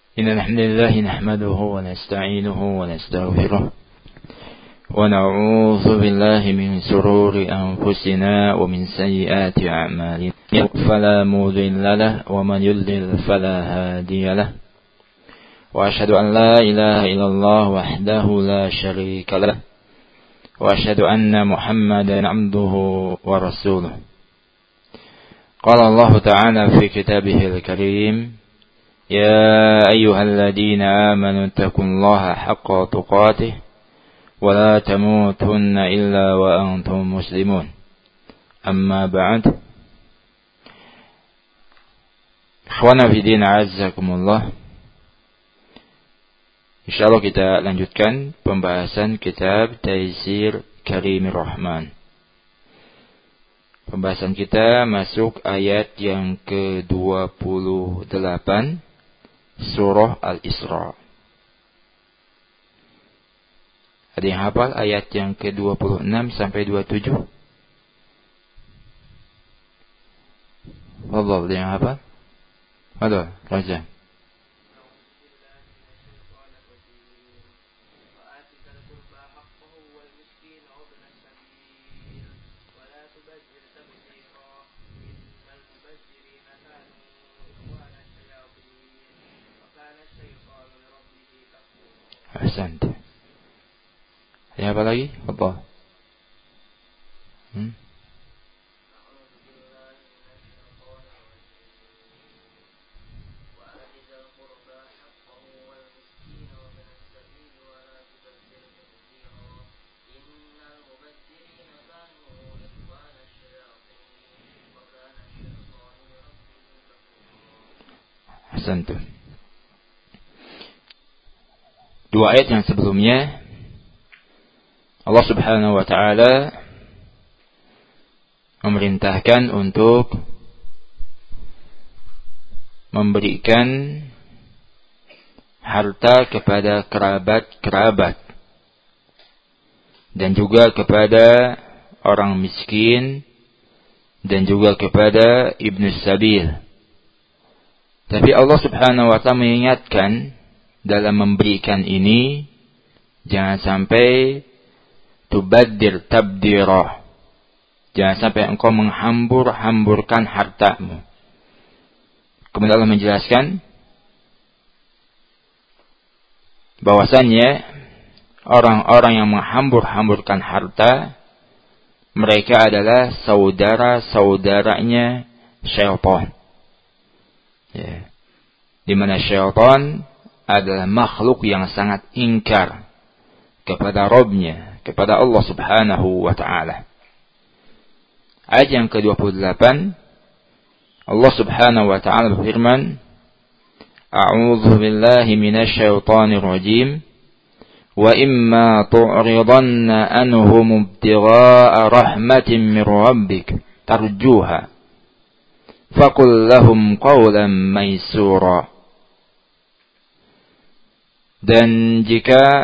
إن الحمد لله نحمده ونستعينه ونستغفره ونعوذ بالله من شرور أنفسنا ومن سيئات أعمالنا فلا مضل له ومن يضلل فلا هادي له وأشهد أن لا إله إلا الله وحده لا شريك له وأشهد أن محمدا عبده ورسوله قال الله تعالى في كتابه الكريم يا أيها الذين آمنوا اتقوا الله حق تقاته ولا تموتن إلا وأنتم مسلمون أما بعد إخوانا في دين عزكم الله. InsyaAllah kita lanjutkan pembahasan kitab Taysir Karimir Rahman. Pembahasan kita masuk ayat yang ke-28 surah Al-Isra. Ada yang hafal ayat yang ke-26 sampai 27? Allah, ada yang hafal? Ada, Raja. Ahsant. Ada apa lagi? Apa? Ahsant. Dua ayat yang sebelumnya Allah Subhanahu wa taala memerintahkan untuk memberikan harta kepada kerabat-kerabat dan juga kepada orang miskin dan juga kepada ibnu sabil. Tapi Allah Subhanahu wa taala mengingatkan dalam memberikan ini jangan sampai tubaddir tabdirah. Jangan sampai engkau menghambur-hamburkan hartamu. Kemudian Allah menjelaskan bahwasannya orang-orang yang menghambur-hamburkan harta mereka adalah saudara-saudaranya syaitan. Ya. Di mana syaitan adalah makhluk yang sangat ingkar kepada Rabb-Nya, kepada Allah Subhanahu wa taala. Ayat yang ke-28 Allah Subhanahu wa taala berfirman, A'udzu billahi minasy syaithanir rajim. Wa imma tu'ridanna anhum ibtigha'a rahmatin min rabbik tarjuha faqul lahum qawlan maysura. Dan jika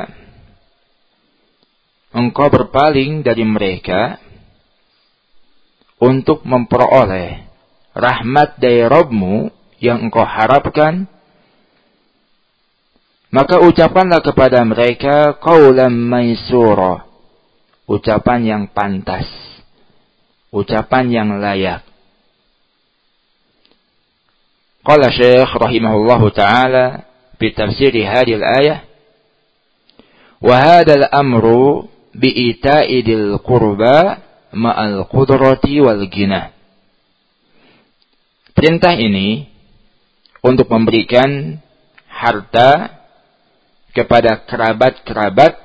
engkau berpaling dari mereka untuk memperoleh rahmat dari Rabb-Mu yang engkau harapkan, maka ucapkanlah kepada mereka qaulan maysura, ucapan yang pantas, ucapan yang layak. Qala Syekh rahimahullahu ta'ala في تفسير هذه الآية وهذا الأمر بإيتاء ذي القربى مع القدرة والغنى. Perintah ini untuk memberikan harta kepada kerabat-kerabat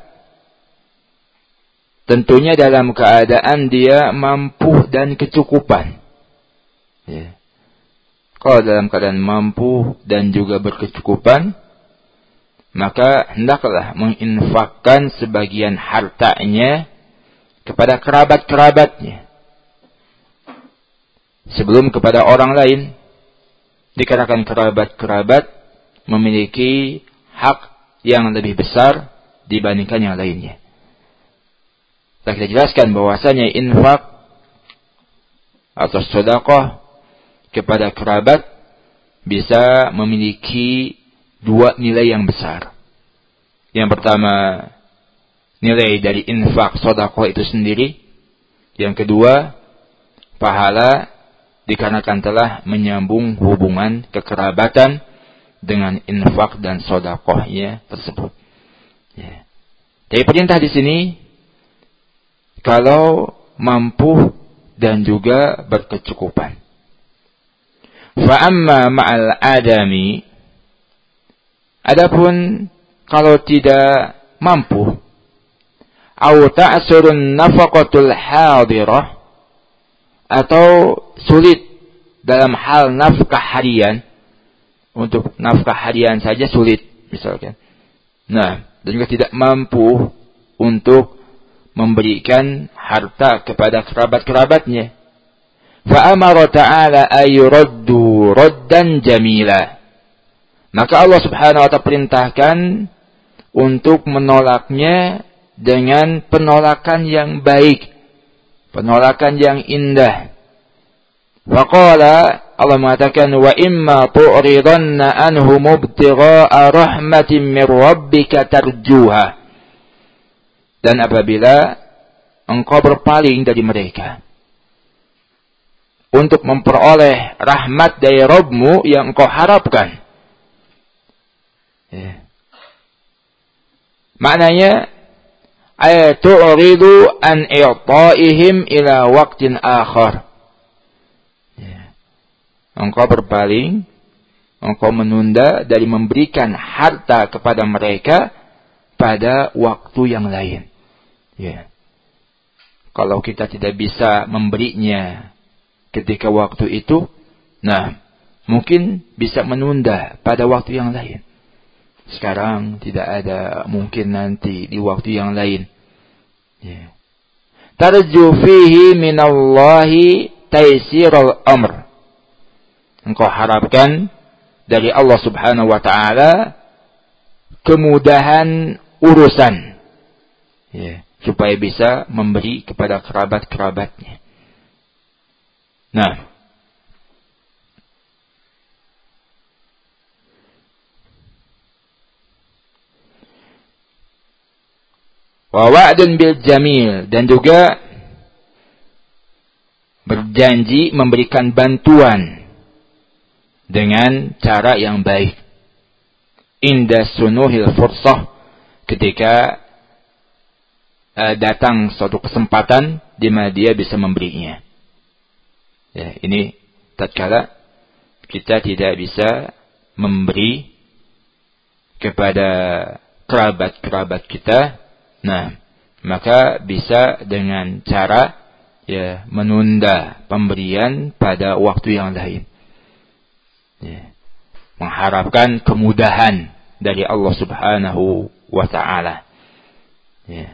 tentunya dalam keadaan dia mampu dan kecukupan. Ya. Kalau dalam keadaan mampu dan juga berkecukupan, maka hendaklah menginfakkan sebagian hartanya kepada kerabat-kerabatnya sebelum kepada orang lain. Dikarenakan kerabat-kerabat memiliki hak yang lebih besar dibandingkan yang lainnya. Kita jelaskan bahwasanya infak atau sedekah kepada kerabat bisa memiliki dua nilai yang besar. Yang pertama, nilai dari infak sedekah itu sendiri. Yang kedua, pahala dikarenakan telah menyambung hubungan kekerabatan dengan infak dan sedekahnya tersebut. Ya. Jadi perintah di sini, kalau mampu dan juga berkecukupan. Fa'amma ma'al adami, adapun kalau tidak mampu, au ta'surun nafaqatul hadirah, atau sulit dalam hal nafkah harian, untuk nafkah harian saja sulit misalkan. Nah, dan juga tidak mampu untuk memberikan harta kepada kerabat-kerabatnya. Fa'amara ta'ala ayuraddu raddan jamila. Maka Allah subhanahu wa ta'ala perintahkan untuk menolaknya dengan penolakan yang baik, penolakan yang indah. Faqala, Allah mengatakan, wa imma tu'ridanna anhum ibtigha'a rahmatin min rabbika tarjuha. Dan apabila engkau berpaling dari mereka untuk memperoleh rahmat dari Rabbmu yang engkau harapkan. Ya. Maknanya, tu'ridu an i'ta'ihim ila waqtin akhar. Ya. Engkau berpaling, engkau menunda dari memberikan harta kepada mereka pada waktu yang lain. Ya. Kalau kita tidak bisa memberinya ketika waktu itu, nah, mungkin bisa menunda pada waktu yang lain. Sekarang tidak ada, mungkin nanti di waktu yang lain. Ya. Tarju fihi minallahi taysirul amr. Engkau harapkan dari Allah subhanahu wa ta'ala kemudahan urusan. Ya. Supaya bisa memberi kepada kerabat-kerabatnya. Nah, wa wa'dun bil jamil, dan juga berjanji memberikan bantuan dengan cara yang baik. Inda sunuhil fursah, ketika datang suatu kesempatan di mana dia bisa memberinya. Ya, ini tatkala kita tidak bisa memberi kepada kerabat-kerabat kita, nah, maka bisa dengan cara ya menunda pemberian pada waktu yang lain. Ya, mengharapkan kemudahan dari Allah Subhanahu wa ta'ala. Ya.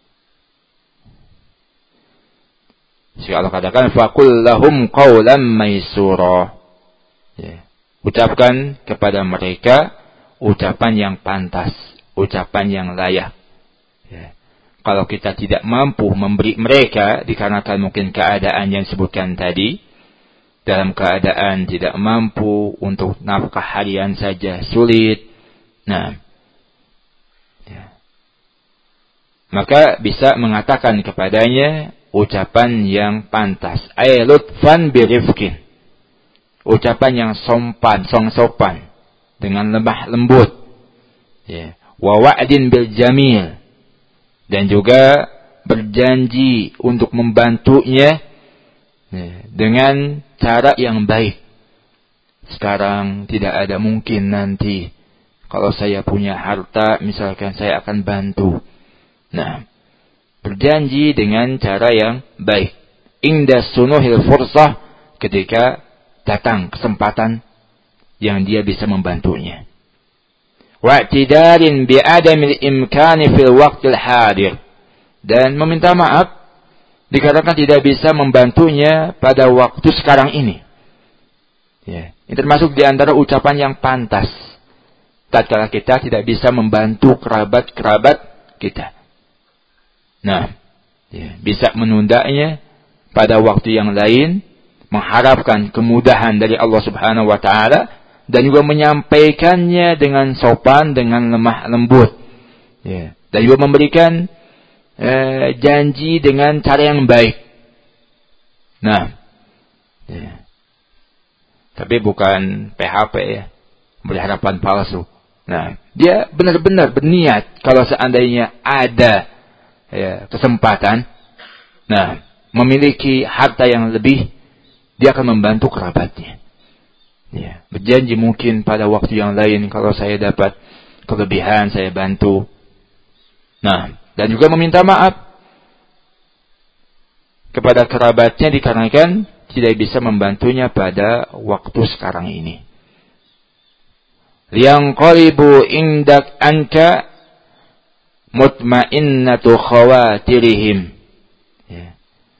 Sehingga Allah katakan, faqul lahum qawlan maysura. Ya. Ucapkan kepada mereka ucapan yang pantas, ucapan yang layak. Ya. Kalau kita tidak mampu memberi mereka, dikarenakan mungkin keadaan yang disebutkan tadi, dalam keadaan tidak mampu untuk nafkah harian saja sulit, nah, ya, maka bisa mengatakan kepadanya ucapan yang pantas. Ay lutfan birifkin. Ucapan yang sopan dengan lemah lembut. Ya. Wa wa'din bil jamil. Dan juga berjanji untuk membantunya ya, dengan cara yang baik. Sekarang tidak ada, mungkin nanti kalau saya punya harta, misalkan saya akan bantu. Nah, berjanji dengan cara yang baik. Inda sunuhil fursah, ketika datang kesempatan yang dia bisa membantunya. Wa'tidarin bi'adamil imkani fil waqtil hadir. Dan meminta maaf dikarenakan tidak bisa membantunya pada waktu sekarang ini. Ya. Ini termasuk di antara ucapan yang pantas tatkala kita tidak bisa membantu kerabat-kerabat kita. Nah, ya, bisa menundanya pada waktu yang lain, mengharapkan kemudahan dari Allah Subhanahu wa ta'ala, dan juga menyampaikannya dengan sopan, dengan lemah lembut. Ya. Dan juga memberikan janji dengan cara yang baik. Nah, ya. Tapi bukan PHP ya, beri harapan palsu. Nah, dia benar-benar berniat kalau seandainya ada kesempatan, nah, memiliki harta yang lebih, dia akan membantu kerabatnya. Ya, berjanji mungkin pada waktu yang lain kalau saya dapat kelebihan saya bantu. Nah, dan juga meminta maaf kepada kerabatnya dikarenakan tidak bisa membantunya pada waktu sekarang ini. Yang qalibu indak anka mutmainnatu khawatirihim. Ya.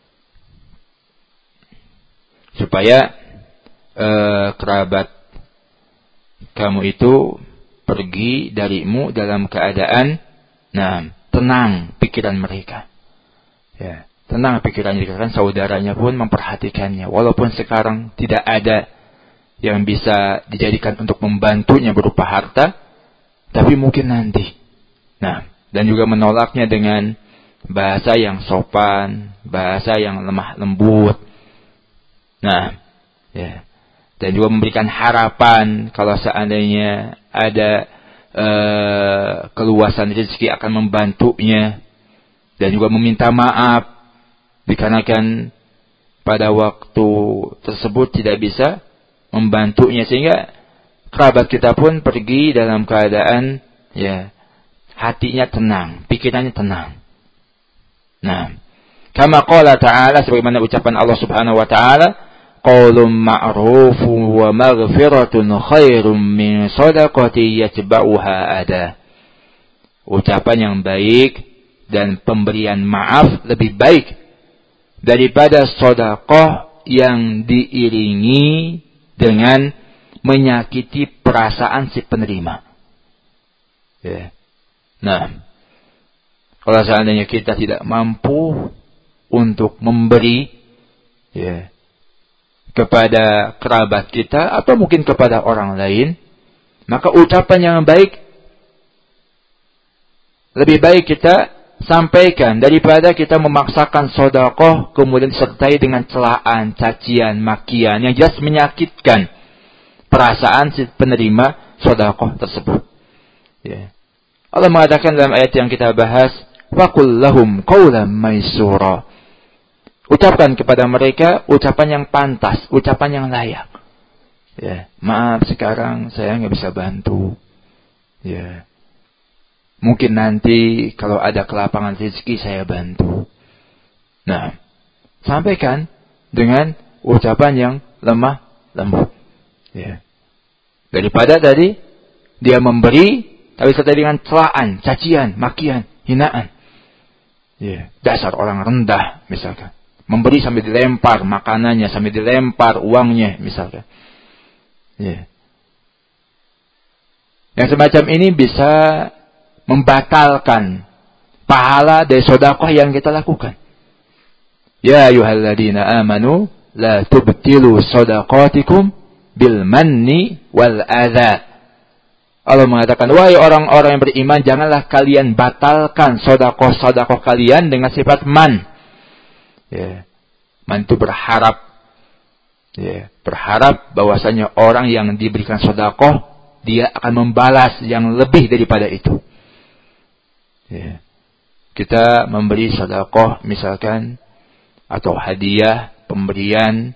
Supaya kerabat kamu itu pergi darimu dalam keadaan tenang pikiran mereka. Ya, tenang pikirannya, karena saudaranya pun memperhatikannya. Walaupun sekarang tidak ada yang bisa dijadikan untuk membantunya berupa harta, tapi mungkin nanti. Nah, dan juga menolaknya dengan bahasa yang sopan, bahasa yang lemah lembut. Nah, ya. Dan juga memberikan harapan kalau seandainya ada keluasan rezeki akan membantunya. Dan juga meminta maaf dikarenakan pada waktu tersebut tidak bisa membantunya, sehingga kerabat kita pun pergi dalam keadaan hatinya tenang, pikirannya tenang. Nah, kama qala ta'ala, sebagaimana ucapan Allah Subhanahu wa ta'ala, qaulun ma'rufun wa maghfiratun khairum min shadaqati yatba'uha ada. Ucapan yang baik dan pemberian maaf lebih baik daripada sedekah yang diiringi dengan menyakiti perasaan si penerima. Ya. Nah, kalau seandainya kita tidak mampu untuk memberi kepada kerabat kita atau mungkin kepada orang lain, maka ucapan yang baik lebih baik kita sampaikan daripada kita memaksakan sedekah kemudian disertai dengan celaan, cacian, makian yang jelas menyakitkan perasaan si penerima sedekah tersebut. Ya. Allah mengatakan dalam ayat yang kita bahas, "Faqul lahum qawlan maysura." Ucapkan kepada mereka ucapan yang pantas, ucapan yang layak. Ya, maaf sekarang saya nggak bisa bantu. Ya. Mungkin nanti kalau ada kelapangan rezeki saya bantu. Nah, sampaikan dengan ucapan yang lemah lembut. Ya. Daripada tadi dia memberi tapi serta dengan celaan, cacian, makian, hinaan. Ya. Dasar orang rendah misalkan. Memberi sambil dilempar makanannya, sambil dilempar uangnya misalkan. Ya. Yang semacam ini bisa membatalkan pahala dari sedekah yang kita lakukan. Ya ayyuhalladzina amanu la tubtilu shadaqatikum bil manni wal adza. Allah mengatakan, wahai orang-orang yang beriman, janganlah kalian batalkan sedekah-sedekah kalian dengan sifat man. Ya. Man itu berharap, berharap bahwasanya orang yang diberikan sedekah dia akan membalas yang lebih daripada itu. Ya. Kita memberi sedekah misalkan atau hadiah, pemberian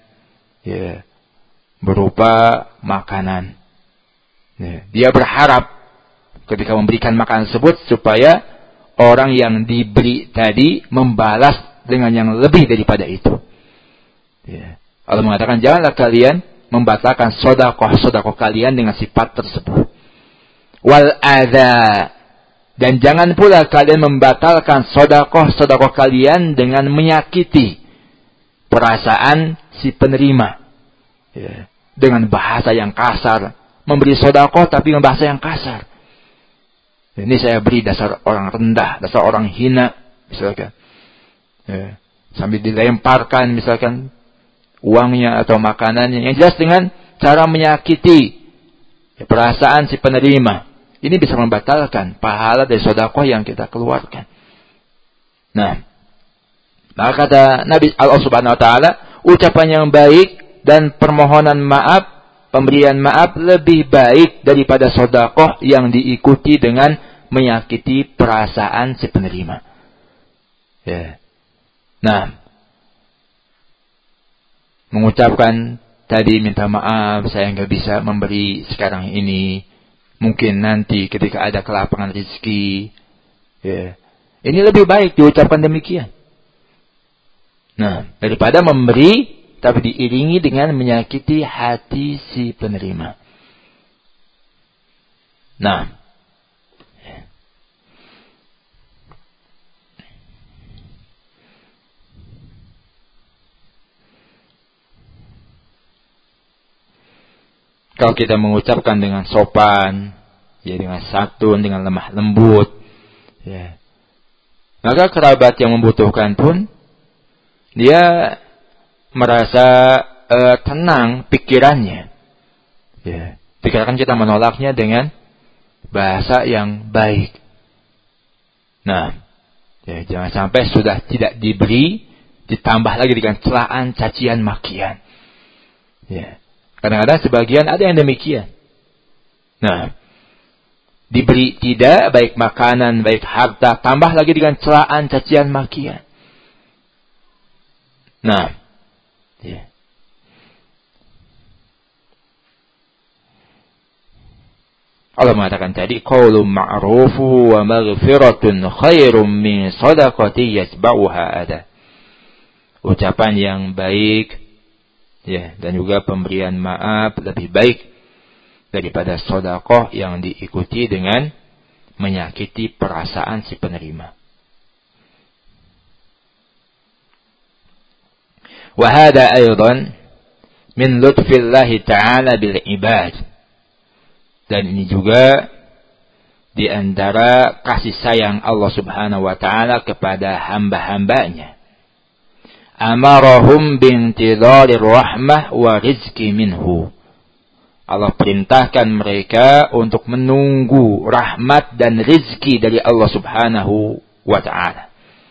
berupa makanan. Ya. Dia berharap ketika memberikan makanan tersebut supaya orang yang diberi tadi membalas dengan yang lebih daripada itu. Ya. Allah mengatakan janganlah kalian membatalkan sedekah kalian dengan sifat tersebut. Wal adza, dan jangan pula kalian membatalkan sedekah kalian dengan menyakiti perasaan si penerima. Ya. Dengan bahasa yang kasar. Memberi sedekah tapi dengan bahasa yang kasar. Ini saya beri dasar orang rendah, dasar orang hina, misalkan. Ya. Sambil dilemparkan misalkan uangnya atau makanannya. Yang jelas dengan cara menyakiti perasaan si penerima. Ini bisa membatalkan pahala dari sedekah yang kita keluarkan. Nah, maka kata Nabi Allah Subhanahu wa taala, ucapan yang baik dan permohonan maaf, pemberian maaf lebih baik daripada sedekah yang diikuti dengan menyakiti perasaan si penerima. Ya. Nah, mengucapkan tadi minta maaf, saya nggak bisa memberi sekarang ini, mungkin nanti ketika ada kelapangan rezeki. Ya. Ini lebih baik diucapkan demikian. Nah, daripada memberi tapi diiringi dengan menyakiti hati si penerima. Nah, kalau kita mengucapkan dengan sopan, ya dengan santun, dengan lemah lembut, ya, maka kerabat yang membutuhkan pun dia merasa tenang pikirannya. Ya, dikarenakan kita menolaknya dengan bahasa yang baik. Nah, ya, jangan sampai sudah tidak diberi ditambah lagi dengan celaan, cacian, makian. Ya. Kadang-kadang sebagian ada yang demikian. Nah, diberi tidak, baik makanan, baik harta, tambah lagi dengan celaan, cacian, makian. Nah, ya. Allah mengatakan tadi, qaulun ma'rufu wa maghfiratun khairum min shadaqati yatba'uha adha. Ucapan yang baik, ya, dan juga pemberian maaf lebih baik daripada sedekah yang diikuti dengan menyakiti perasaan si penerima. Wa hada aidan min lutfillah ta'ala bil ibad. Dan ini juga di antara kasih sayang Allah Subhanahu wa taala kepada hamba-hambanya. Amarahum bintidharir rahmah wa rizqi minhu. Allah perintahkan mereka untuk menunggu rahmat dan rizki dari Allah Subhanahu wa taala.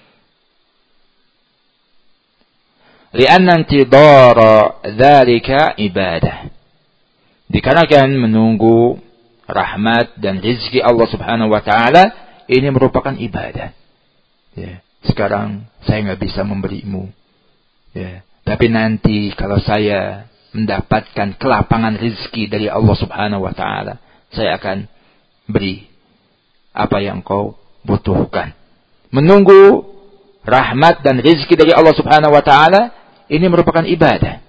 Lianna intidhara dzalika ibadah. Dikarenakan menunggu rahmat dan rizki Allah Subhanahu wa taala ini merupakan ibadah. Ya, sekarang saya nggak bisa memberimu. Ya, tapi nanti kalau saya mendapatkan kelapangan rizki dari Allah Subhanahu wa taala, saya akan beri apa yang kau butuhkan. Menunggu rahmat dan rizki dari Allah Subhanahu wa taala ini merupakan ibadah.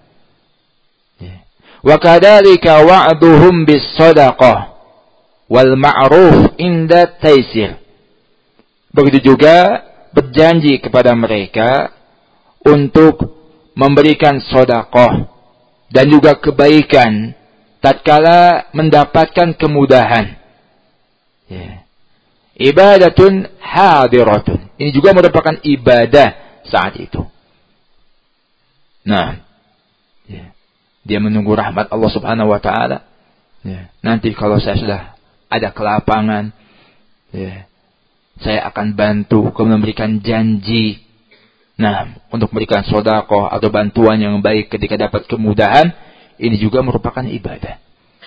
Wa kadzalika wa'duhum bis-shadaqah wal ma'ruf inda taysir. Begitu juga berjanji kepada mereka untuk memberikan sedekah dan juga kebaikan tatkala mendapatkan kemudahan. Ya. Ibadatun hadiratun. Ini juga merupakan ibadah saat itu. Nah, ya. Dia menunggu rahmat Allah Subhanahu wa taala. Ya. Nanti kalau saya sudah ada kelapangan, ya, saya akan bantu, memberikan janji. Nah, untuk memberikan sedekah atau bantuan yang baik ketika dapat kemudahan, ini juga merupakan ibadah.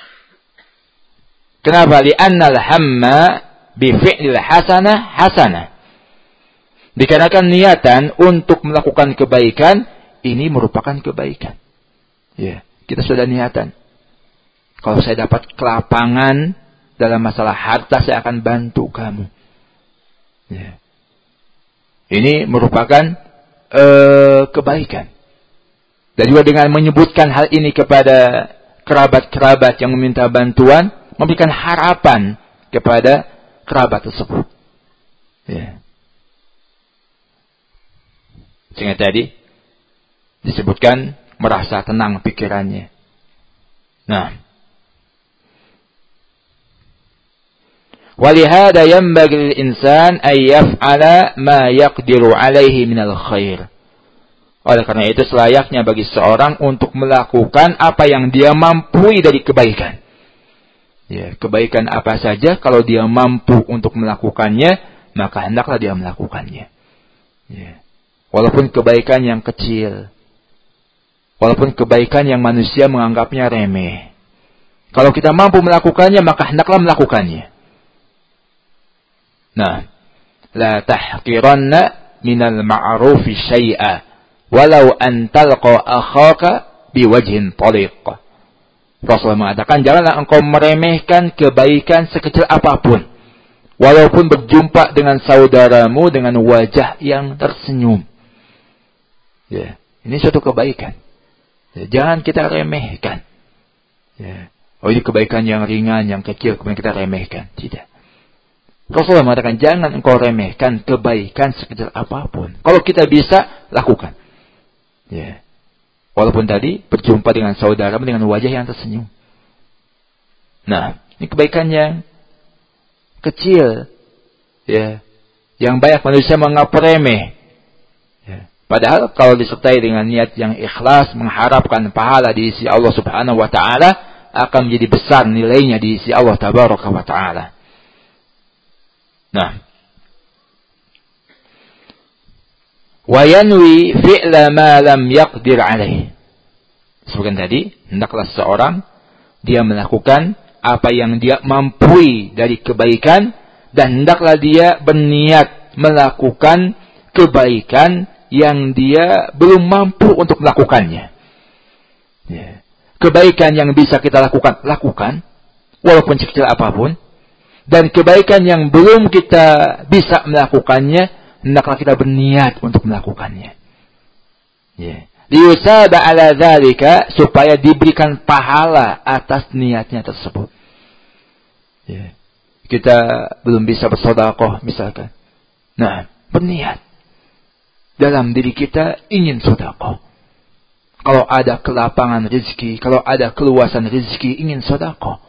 Kenapa? Li'annal hamma bi fi'lil hasanah hasanah. Dikarenakan niatan untuk melakukan kebaikan ini merupakan kebaikan. Ya, kita sudah niatan. Kalau saya dapat kelapangan dalam masalah harta, saya akan bantu kamu. Ya. Ini merupakan kebaikan. Dan juga dengan menyebutkan hal ini kepada kerabat-kerabat yang meminta bantuan, memberikan harapan kepada kerabat tersebut. Ya. Sehingga tadi disebutkan merasa tenang pikirannya. Nah, walihada yanbaghi lil-insan ay yaf'ala ma yaqdiru alaihi minal khair. Oleh karena itu selayaknya bagi seorang untuk melakukan apa yang dia mampu dari kebaikan. Ya, kebaikan apa saja kalau dia mampu untuk melakukannya, maka hendaklah dia melakukannya. Ya. Walaupun kebaikan yang kecil, walaupun kebaikan yang manusia menganggapnya remeh, kalau kita mampu melakukannya, maka hendaklah melakukannya. Nah, la tahqiranna minal ma'rufi syai'a walau an talqa akhaka biwajhin taliq. Rasulullah mengatakan, janganlah engkau meremehkan kebaikan sekecil apapun, walaupun berjumpa dengan saudaramu dengan wajah yang tersenyum. Ya, ini suatu kebaikan. Ya, jangan kita remehkan. Ya. Oh, ini kebaikan yang ringan, yang kecil, kemudian kita remehkan. Tidak. Rasulullah mengatakan, jangan engkau remehkan kebaikan sekecil apapun. Kalau kita bisa, lakukan. Ya. Walaupun tadi berjumpa dengan saudara dengan wajah yang tersenyum. Nah, ini kebaikan yang kecil. Ya. Yang banyak manusia menganggap remeh. Ya. Padahal kalau disertai dengan niat yang ikhlas, mengharapkan pahala di sisi Allah Subhanahu wa Ta'ala, akan menjadi besar nilainya di sisi Allah Tabaraka wa Ta'ala. Nah, wa yanwi fi'la ma lam yaqdir alaih. Sebutkan tadi, hendaklah seseorang dia melakukan apa yang dia mampu dari kebaikan, dan hendaklah dia berniat melakukan kebaikan yang dia belum mampu untuk melakukannya. Ya. Kebaikan yang bisa kita lakukan, lakukan, walaupun sekecil apapun. Dan kebaikan yang belum kita bisa melakukannya, hendaklah kita berniat untuk melakukannya. Ya. Liyusaba ala dzalika, supaya diberikan pahala atas niatnya tersebut. Ya. Kita belum bisa bersedekah misalkan. Nah, berniat. Dalam diri kita ingin sedekah. Kalau ada kelapangan rezeki, kalau ada keluasan rezeki, ingin sedekah.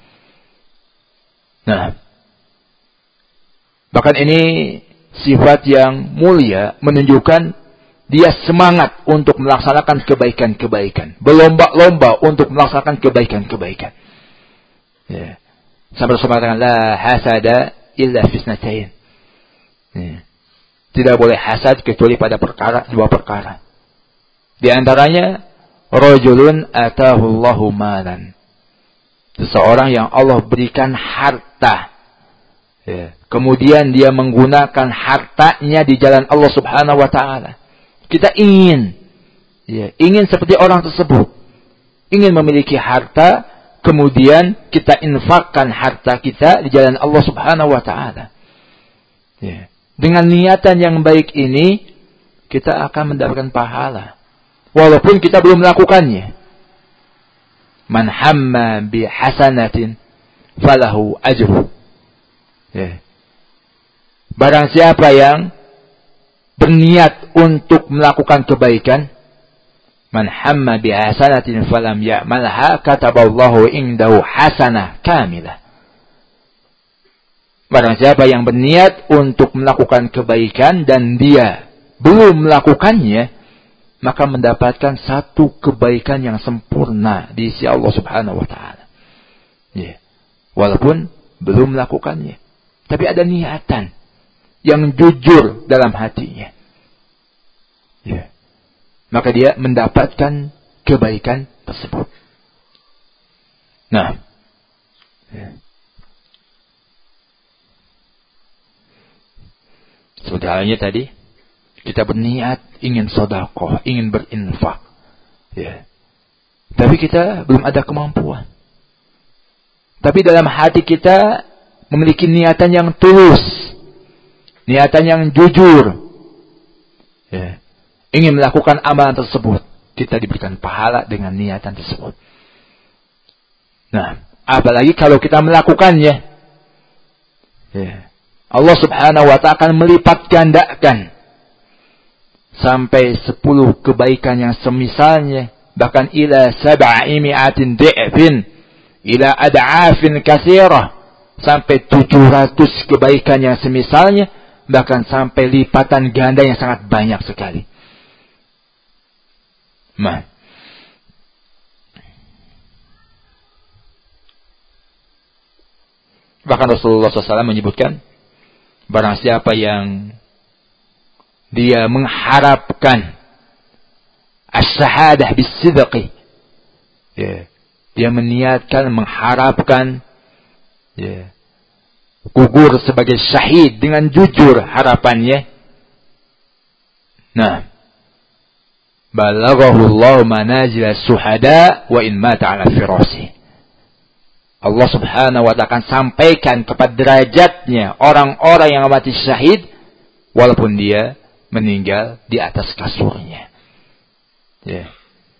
Nah, bahkan ini sifat yang mulia, menunjukkan dia semangat untuk melaksanakan kebaikan-kebaikan. Berlomba-lomba untuk melaksanakan kebaikan-kebaikan. Ya. Sampai Rasulullah mengatakan, la hasada illa fisnatain. Ya. Tidak boleh hasad kecuali pada dua perkara. Di antaranya, rajulun atahu Allahu malan. Seseorang yang Allah berikan harta. Ya. Kemudian dia menggunakan hartanya di jalan Allah Subhanahu wa Ta'ala. Kita ingin seperti orang tersebut. Ingin memiliki harta, kemudian kita infakkan harta kita di jalan Allah Subhanahu wa Ta'ala. Ya. Dengan niatan yang baik ini, kita akan mendapatkan pahala. Walaupun kita belum melakukannya. Man hamma bi hasanatin falahu ajru. Ya. Barang siapa yang berniat untuk melakukan kebaikan, man hamma bi hasanatin falam ya'malha kataballahu indahu hasanah kamilah. Barang siapa yang berniat untuk melakukan kebaikan dan dia belum melakukannya, maka mendapatkan satu kebaikan yang sempurna di sisi Allah Subhanahu wa Ta'ala. Ya. Walaupun belum melakukannya, tapi ada niatan yang jujur dalam hatinya. Ya. Maka dia mendapatkan kebaikan tersebut. Nah. Ya. Seperti halnya tadi, kita berniat ingin sedekah, ingin berinfak. Ya. Tapi kita belum ada kemampuan. Tapi dalam hati kita memiliki niatan yang tulus. Niatan yang jujur. Ya. Ingin melakukan amalan tersebut. Kita diberikan pahala dengan niatan tersebut. Nah, apalagi kalau kita melakukannya. Ya. Allah Subhanahu wa Ta'ala akan melipat gandakan. Sampai 10 kebaikan yang semisalnya. Bahkan ila 700 di'fin. Ila ad'afin katsirah. Sampai 700 kebaikan yang semisalnya. Bahkan sampai lipatan ganda yang sangat banyak sekali. Nah. Bahkan Rasulullah SAW menyebutkan, barang siapa yang dia mengharapkan as-syahadah bis-sidqi, ya, dia meniatkan, mengharapkan, ya, gugur sebagai syahid dengan jujur harapannya. Nah, balaghahu Allah manazil as-suhada wa in mata ala firasih. Allah Subhanahu wa ta'ala akan sampaikan kepada derajatnya orang-orang yang mati syahid walaupun dia meninggal di atas kasurnya. Ya.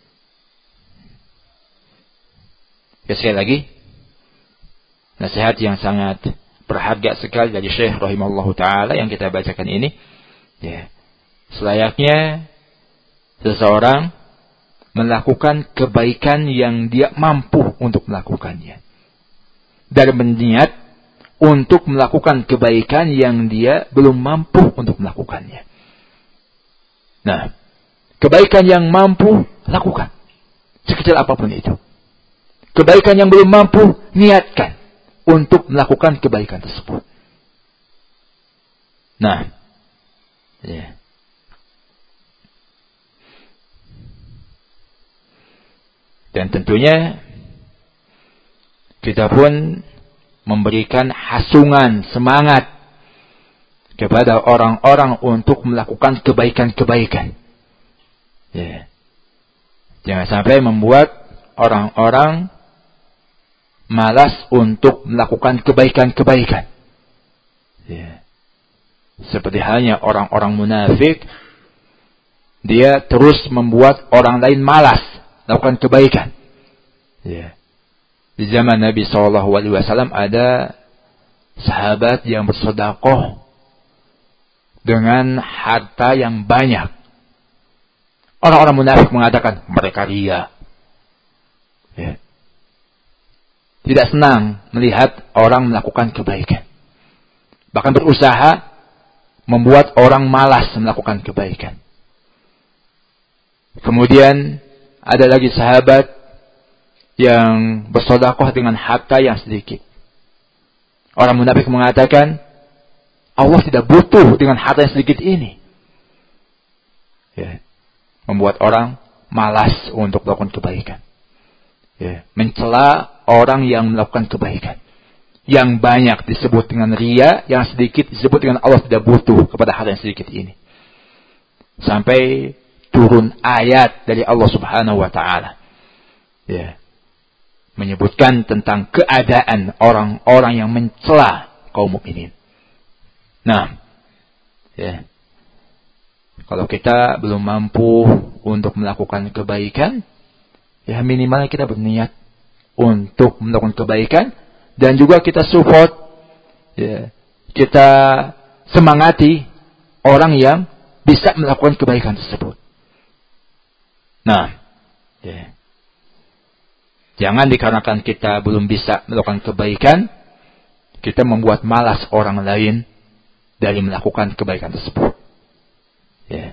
Ya, sekali lagi nasihat yang sangat berharga sekali dari Syekh rahimahullahu taala yang kita bacakan ini. Ya. Selayaknya seseorang melakukan kebaikan yang dia mampu untuk melakukannya. Dan berniat untuk melakukan kebaikan yang dia belum mampu untuk melakukannya. Nah, kebaikan yang mampu, lakukan. Sekecil apapun itu. Kebaikan yang belum mampu, niatkan untuk melakukan kebaikan tersebut. Nah, ya. Dan tentunya kita pun memberikan hasungan, semangat kepada orang-orang untuk melakukan kebaikan-kebaikan. Ya. Jangan sampai membuat orang-orang malas untuk melakukan kebaikan-kebaikan. Ya. Seperti halnya orang-orang munafik, dia terus membuat orang lain malas melakukan kebaikan. Ya. Di zaman Nabi SAW ada sahabat yang bersedekah dengan harta yang banyak. Orang-orang munafik mengatakan mereka ria. Ya. Tidak senang melihat orang melakukan kebaikan. Bahkan berusaha membuat orang malas melakukan kebaikan. Kemudian ada lagi sahabat yang bersedekah dengan harta yang sedikit. Orang munafik mengatakan, Allah tidak butuh dengan harta yang sedikit ini. Ya. Membuat orang malas untuk melakukan kebaikan. Ya. Mencela orang yang melakukan kebaikan. Yang banyak disebut dengan ria, yang sedikit disebut dengan Allah tidak butuh kepada hal yang sedikit ini. Sampai turun ayat dari Allah Subhanahu wa ta'ala. Ya. Menyebutkan tentang keadaan orang-orang yang mencela kaum mukminin. Nah, ya. Kalau kita belum mampu untuk melakukan kebaikan, ya minimal kita berniat untuk melakukan kebaikan dan juga kita support, ya, kita semangati orang yang bisa melakukan kebaikan tersebut. Nah, ya. Jangan dikarenakan kita belum bisa melakukan kebaikan, kita membuat malas orang lain dari melakukan kebaikan tersebut. Ya.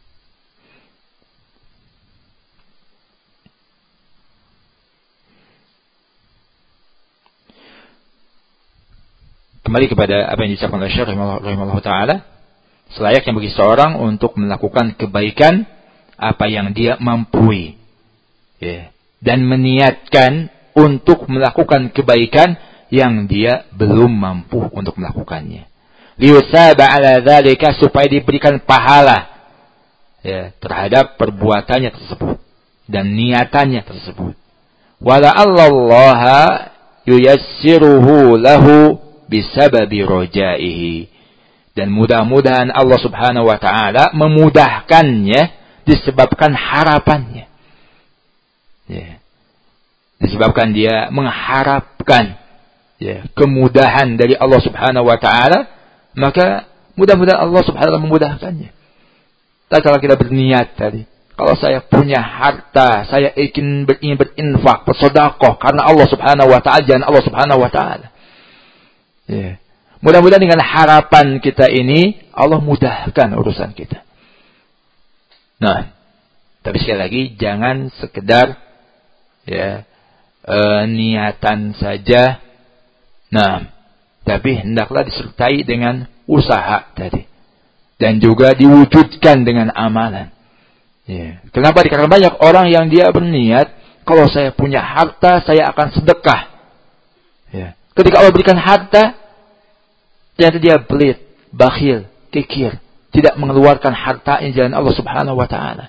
Kembali kepada apa yang disampaikan oleh Syekh rahimahullah ta'ala, selayaknya bagi seorang untuk melakukan kebaikan apa yang dia mampu. Ya. Dan meniatkan untuk melakukan kebaikan yang dia belum mampu untuk melakukannya. Liyusaba ala dzalika, supaya diberikan pahala, ya, terhadap perbuatannya tersebut dan niatannya tersebut. Wala Allah yuyassiruhu lahu bisababi rajaihi. Dan mudah-mudahan Allah Subhanahu wa ta'ala memudahkannya disebabkan harapannya. Ya. Disebabkan dia mengharapkan, ya, kemudahan dari Allah Subhanahu wa ta'ala, maka mudah-mudahan Allah Subhanahu wa ta'ala memudahkannya. Tak kalau kita berniat tadi, kalau saya punya harta, saya ingin berinfak, bersedekah karena Allah Subhanahu wa ta'ala, jangan Allah Subhanahu wa ta'ala. Ya. Mudah-mudahan dengan harapan kita ini Allah mudahkan urusan kita. Nah, tapi sekali lagi jangan sekedar, ya, niatan saja. Nah, Tapi hendaklah disertai dengan usaha tadi. Dan juga diwujudkan dengan amalan. Ya. Kenapa? Karena banyak orang yang dia berniat, kalau saya punya harta, saya akan sedekah. Ya. Ketika Allah berikan harta, ternyata dia pelit, bakhil, kikir. Tidak mengeluarkan harta yang jalan Allah subhanahu wa ta'ala.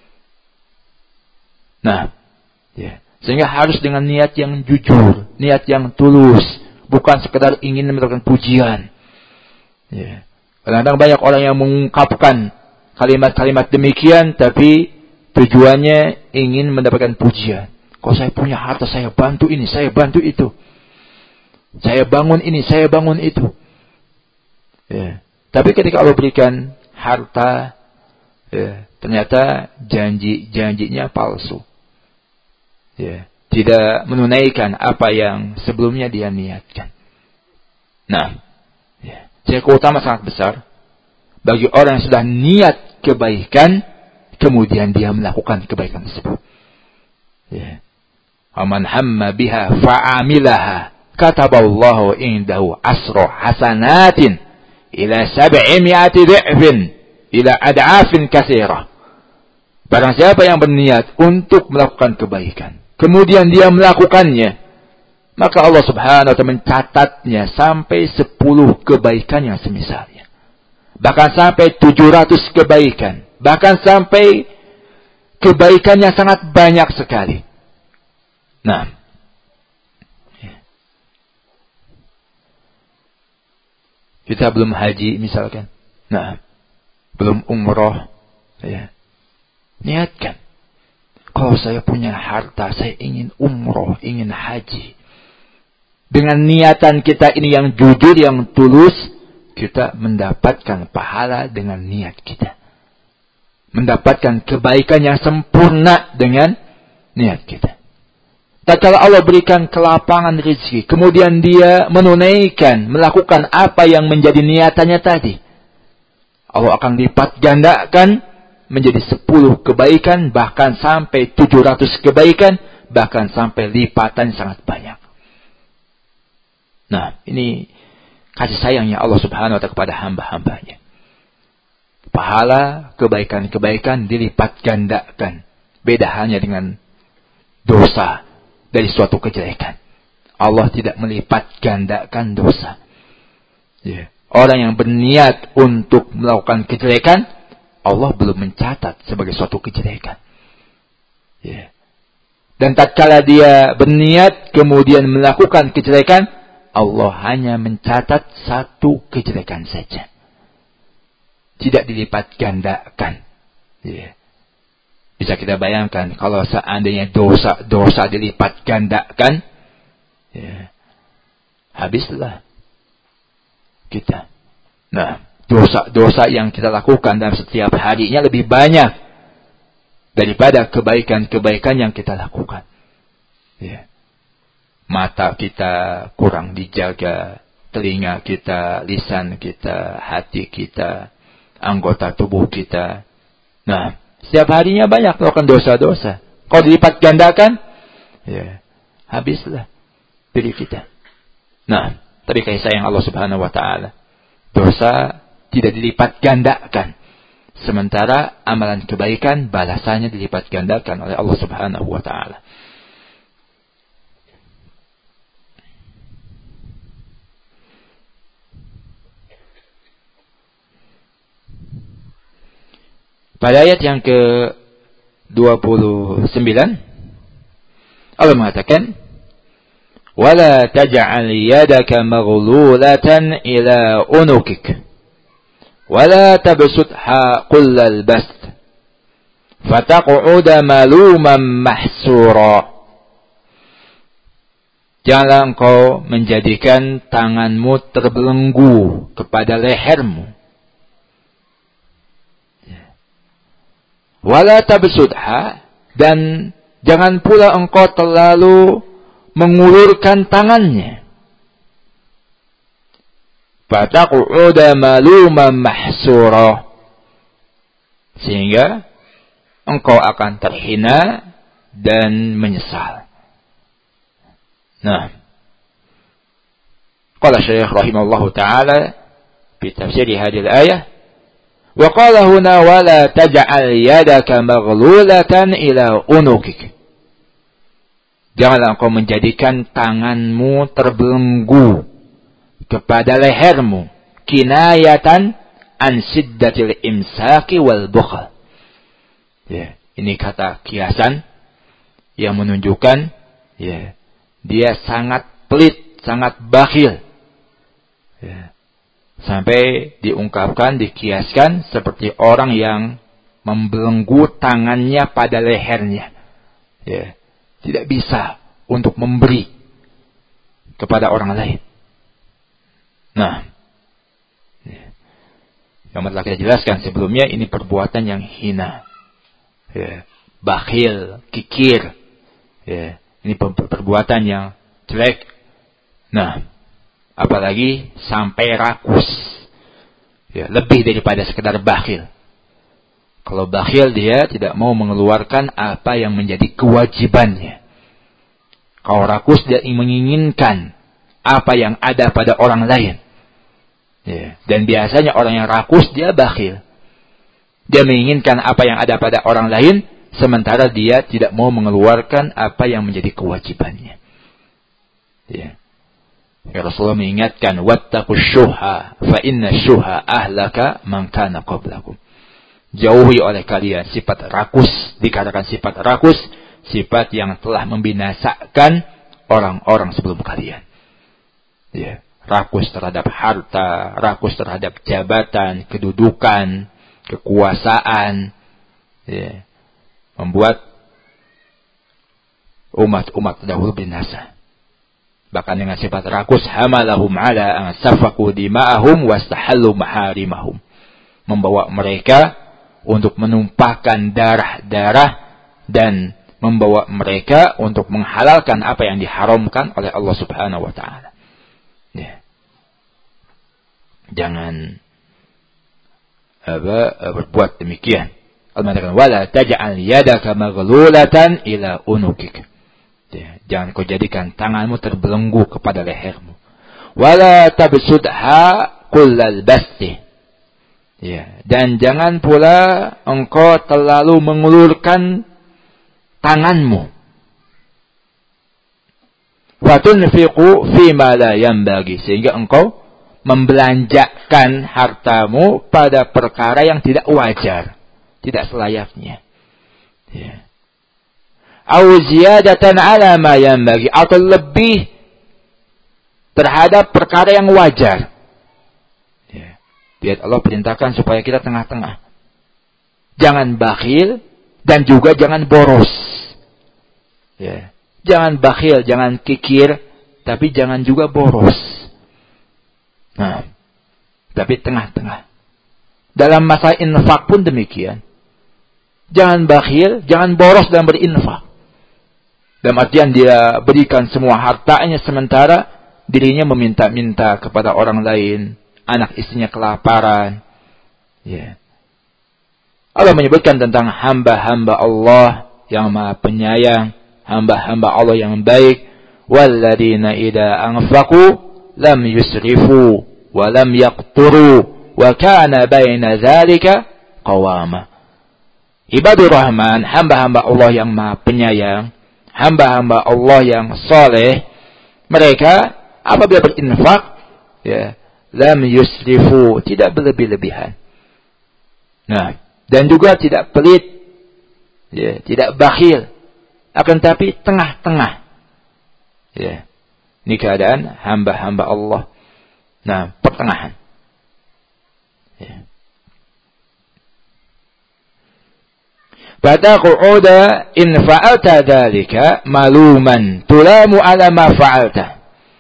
Nah, ya. Sehingga harus dengan niat yang jujur, niat yang tulus. Bukan sekedar ingin mendapatkan pujian. Ya. Kadang-kadang banyak orang yang mengungkapkan kalimat-kalimat demikian, tapi tujuannya ingin mendapatkan pujian. Kalau saya punya harta, saya bantu ini, saya bantu itu. Saya bangun ini, saya bangun itu. Ya. Tapi ketika Allah berikan harta, ya, ternyata janjinya palsu. Ya. Tidak menunaikan apa yang sebelumnya dia niatkan. Nah, ya. Jadi keutamaan sangat besar bagi orang yang sudah niat kebaikan, kemudian dia melakukan kebaikan tersebut. Ya. Aman hamma biha fa'amilaha kataballahu indahu asro hasanatin ila 700 dhi'fin ila ad'afin katsirah. Barang siapa yang berniat untuk melakukan kebaikan, kemudian dia melakukannya, maka Allah subhanahu wa ta'ala mencatatnya sampai 10 kebaikan yang semisalnya. Bahkan sampai 700 kebaikan. Bahkan sampai kebaikan yang sangat banyak sekali. Nah. Kita belum haji misalkan. Nah. Belum umroh. Ya. Niatkan. Kalau saya punya harta, saya ingin umroh, ingin haji. Dengan niatan kita ini yang jujur, yang tulus, kita mendapatkan pahala dengan niat kita. Mendapatkan kebaikan yang sempurna dengan niat kita. Tatkala Allah berikan kelapangan rezeki, kemudian dia menunaikan, melakukan apa yang menjadi niatannya tadi, Allah akan lipat gandakan menjadi 10 kebaikan, bahkan sampai 700 kebaikan, bahkan sampai lipatan sangat banyak. Nah, ini kasih sayangnya Allah subhanahu wa ta'ala kepada hamba-hambanya. Pahala kebaikan-kebaikan dilipat gandakan. Beda hanya dengan dosa dari suatu kejelekan. Allah tidak melipat gandakan dosa. Ya. Orang yang berniat untuk melakukan kejelekan, Allah belum mencatat sebagai suatu kejelekan. Ya. Dan tatkala dia berniat kemudian melakukan kejelekan, Allah hanya mencatat 1 kejelekan saja. Tidak dilipat gandakan. Ya. Bisa kita bayangkan kalau seandainya dosa dilipat gandakan, ya, habislah kita. Nah, dosa-dosa yang kita lakukan dalam setiap harinya lebih banyak daripada kebaikan-kebaikan yang kita lakukan. Ya. Mata kita kurang dijaga, telinga kita, lisan kita, hati kita, anggota tubuh kita. Nah, setiap harinya banyak melakukan dosa-dosa. Kalau dilipat gandakan, ya, habislah diri kita. Nah, tapi kasih sayang Allah subhanahu wa ta'ala, dosa tidak dilipat gandakan. Sementara amalan kebaikan balasannya dilipat gandakan oleh Allah subhanahu wa ta'ala. Pada ayat yang ke-29 Allah mengatakan, "Wala taj'al yadaka maghlulatan ila unukik, wala tabsutha kullal bast, fataq'uda maluman mahsura." Janganlah engkau menjadikan tanganmu terbelenggu kepada lehermu. Wala tabsutha, dan jangan pula engkau terlalu mengulurkan tangannya. Fataq'uda maluman mahsura, sehingga engkau akan terhina dan menyesal. Nah, Qala Syekh rahimahullahu taala fi tafsir hadhihi al-ayah, wa qala huna wa la taj'al yadaka maghlulatan ila unukik. Janganlah engkau menjadikan tanganmu terbelenggu kepada lehermu, kinayatan an siddatil imsaki wal bukhl. Ya, ini kata kiasan yang menunjukkan ya, dia sangat pelit, sangat bakhil. Ya. Sampai diungkapkan, dikiaskan seperti orang yang membelenggu tangannya pada lehernya. Ya. Tidak bisa untuk memberi kepada orang lain. Nah, yang telah kita jelaskan sebelumnya, ini perbuatan yang hina, ya, bakhil, kikir, ya, ini perbuatan yang jelek. Nah, apalagi sampai rakus, ya, lebih daripada sekedar bakhil. Kalau bakhil, dia tidak mau mengeluarkan apa yang menjadi kewajibannya. Kalau rakus, dia menginginkan apa yang ada pada orang lain. Ya. Dan biasanya orang yang rakus, dia bakhil. Dia menginginkan apa yang ada pada orang lain, sementara dia tidak mau mengeluarkan apa yang menjadi kewajibannya. Ya. Ya, Rasulullah mengingatkan, wattaqus syuha, fa inna syuha ahlaka man kana qablakum. Jauhi oleh kalian sifat rakus. Dikatakan sifat rakus, sifat yang telah membinasakan orang-orang sebelum kalian. Ya, rakus terhadap harta, rakus terhadap jabatan, kedudukan, kekuasaan, ya, membuat umat-umat terdahulu binasa. Bahkan dengan sifat rakus, hamalahum ala an safaku dima'ahum wastahallu maharimahum. Membawa mereka untuk menumpahkan darah-darah dan membawa mereka untuk menghalalkan apa yang diharamkan oleh Allah Subhanahu wa taala. Ya. Jangan berbuat demikian. Allah mengatakan, wala taj'al yadaka maghlulatan ila unukik. Ya. Jangan kau jadikan tanganmu terbelenggu kepada lehermu. Wala tabsudha kullal basti. Ya, dan jangan pula engkau terlalu mengulurkan tanganmu. Fatunfiqu fima la yanbaghi, sehingga engkau membelanjakan hartamu pada perkara yang tidak wajar, tidak selayaknya. Ya. Au ziyadatan ala ma yanbaghi, atau lebih terhadap perkara yang wajar. Lihat, Allah perintahkan supaya kita tengah-tengah. Jangan bakhil dan juga jangan boros. Ya. Jangan bakhil, jangan kikir, tapi jangan juga boros. Nah, tapi tengah-tengah. Dalam masa infak pun demikian. Jangan bakhil, jangan boros dalam berinfak. Dalam artian dia berikan semua hartanya sementara dirinya meminta-minta kepada orang lain. Anak istrinya kelaparan. Ya. Allah menyebutkan tentang hamba-hamba Allah yang Maha Penyayang, hamba-hamba Allah yang baik. Walladzina idza anfaqu lam yusrifu wa lam yaqturu wa kana baina dzalika qawama. Ibadur Rahman, hamba-hamba Allah yang Maha Penyayang, hamba-hamba Allah yang saleh, mereka apabila berinfak, ya, lam yusrifu, tidak berlebih-lebihan. Nah, dan juga tidak pelit, ya, tidak bakhil, akan tapi tengah-tengah. Ya. Ini keadaan hamba-hamba Allah. Nah, pertengahan. Ya. Pada qu'uda in fa'alta dzalika maluman tulamu ala ma fa'alta.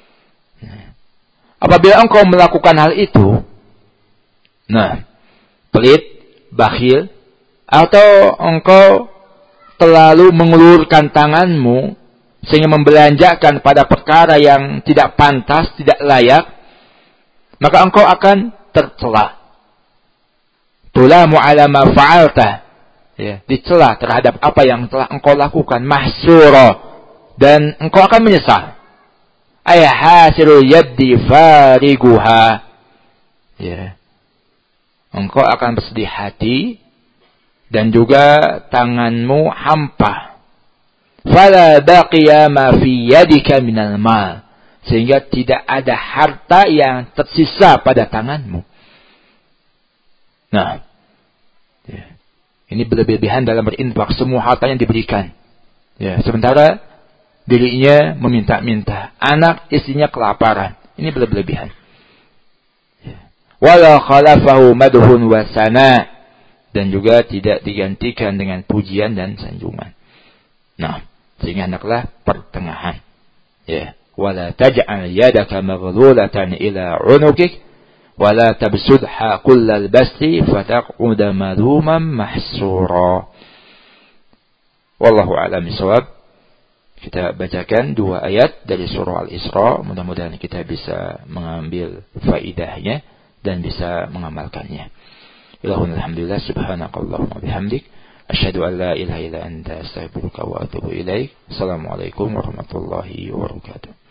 Apabila engkau melakukan hal itu, nah, pelit, bakhil, atau engkau terlalu mengulurkan tanganmu sehingga membelanjakan pada perkara yang tidak pantas, tidak layak, maka engkau akan tercela. Tulamu ala ma fa'alta. Ya, dicela terhadap apa yang telah engkau lakukan, mahsyura, dan engkau akan menyesal. ay hasilul yaddi fariguha. Ya. Engkau akan bersedih hati dan juga tanganmu hampa. Fala baqiya ma fi yadika minal mal. Sehingga tidak ada harta yang tersisa pada tanganmu. Nah, ya. Ini berlebihan dalam berinfak. Semua hartanya diberikan. Ya, sementara dirinya meminta-minta. Anak, istrinya kelaparan. Ini berlebihan. Ya. Wala khalafahu madhun wa sana. Dan juga tidak digantikan dengan pujian dan sanjungan. Nah, sehingga hendaklah pertengahan. Ya. Wala taj'al yadaka maghlulatan ila 'unukik wala tabsudha kullal basti fataq'uda madhuman mahsura. Wallahu a'lam bishawab. Kita bacakan 2 ayat dari surah Al-Isra, mudah-mudahan kita bisa mengambil faidahnya dan bisa mengamalkannya. Illahumma alhamdulillah subhanakallahumma bihamdik asyhadu an la ilaha illa anta astaghfiruka wa atubu ilaik. Assalamualaikum warahmatullahi wabarakatuh.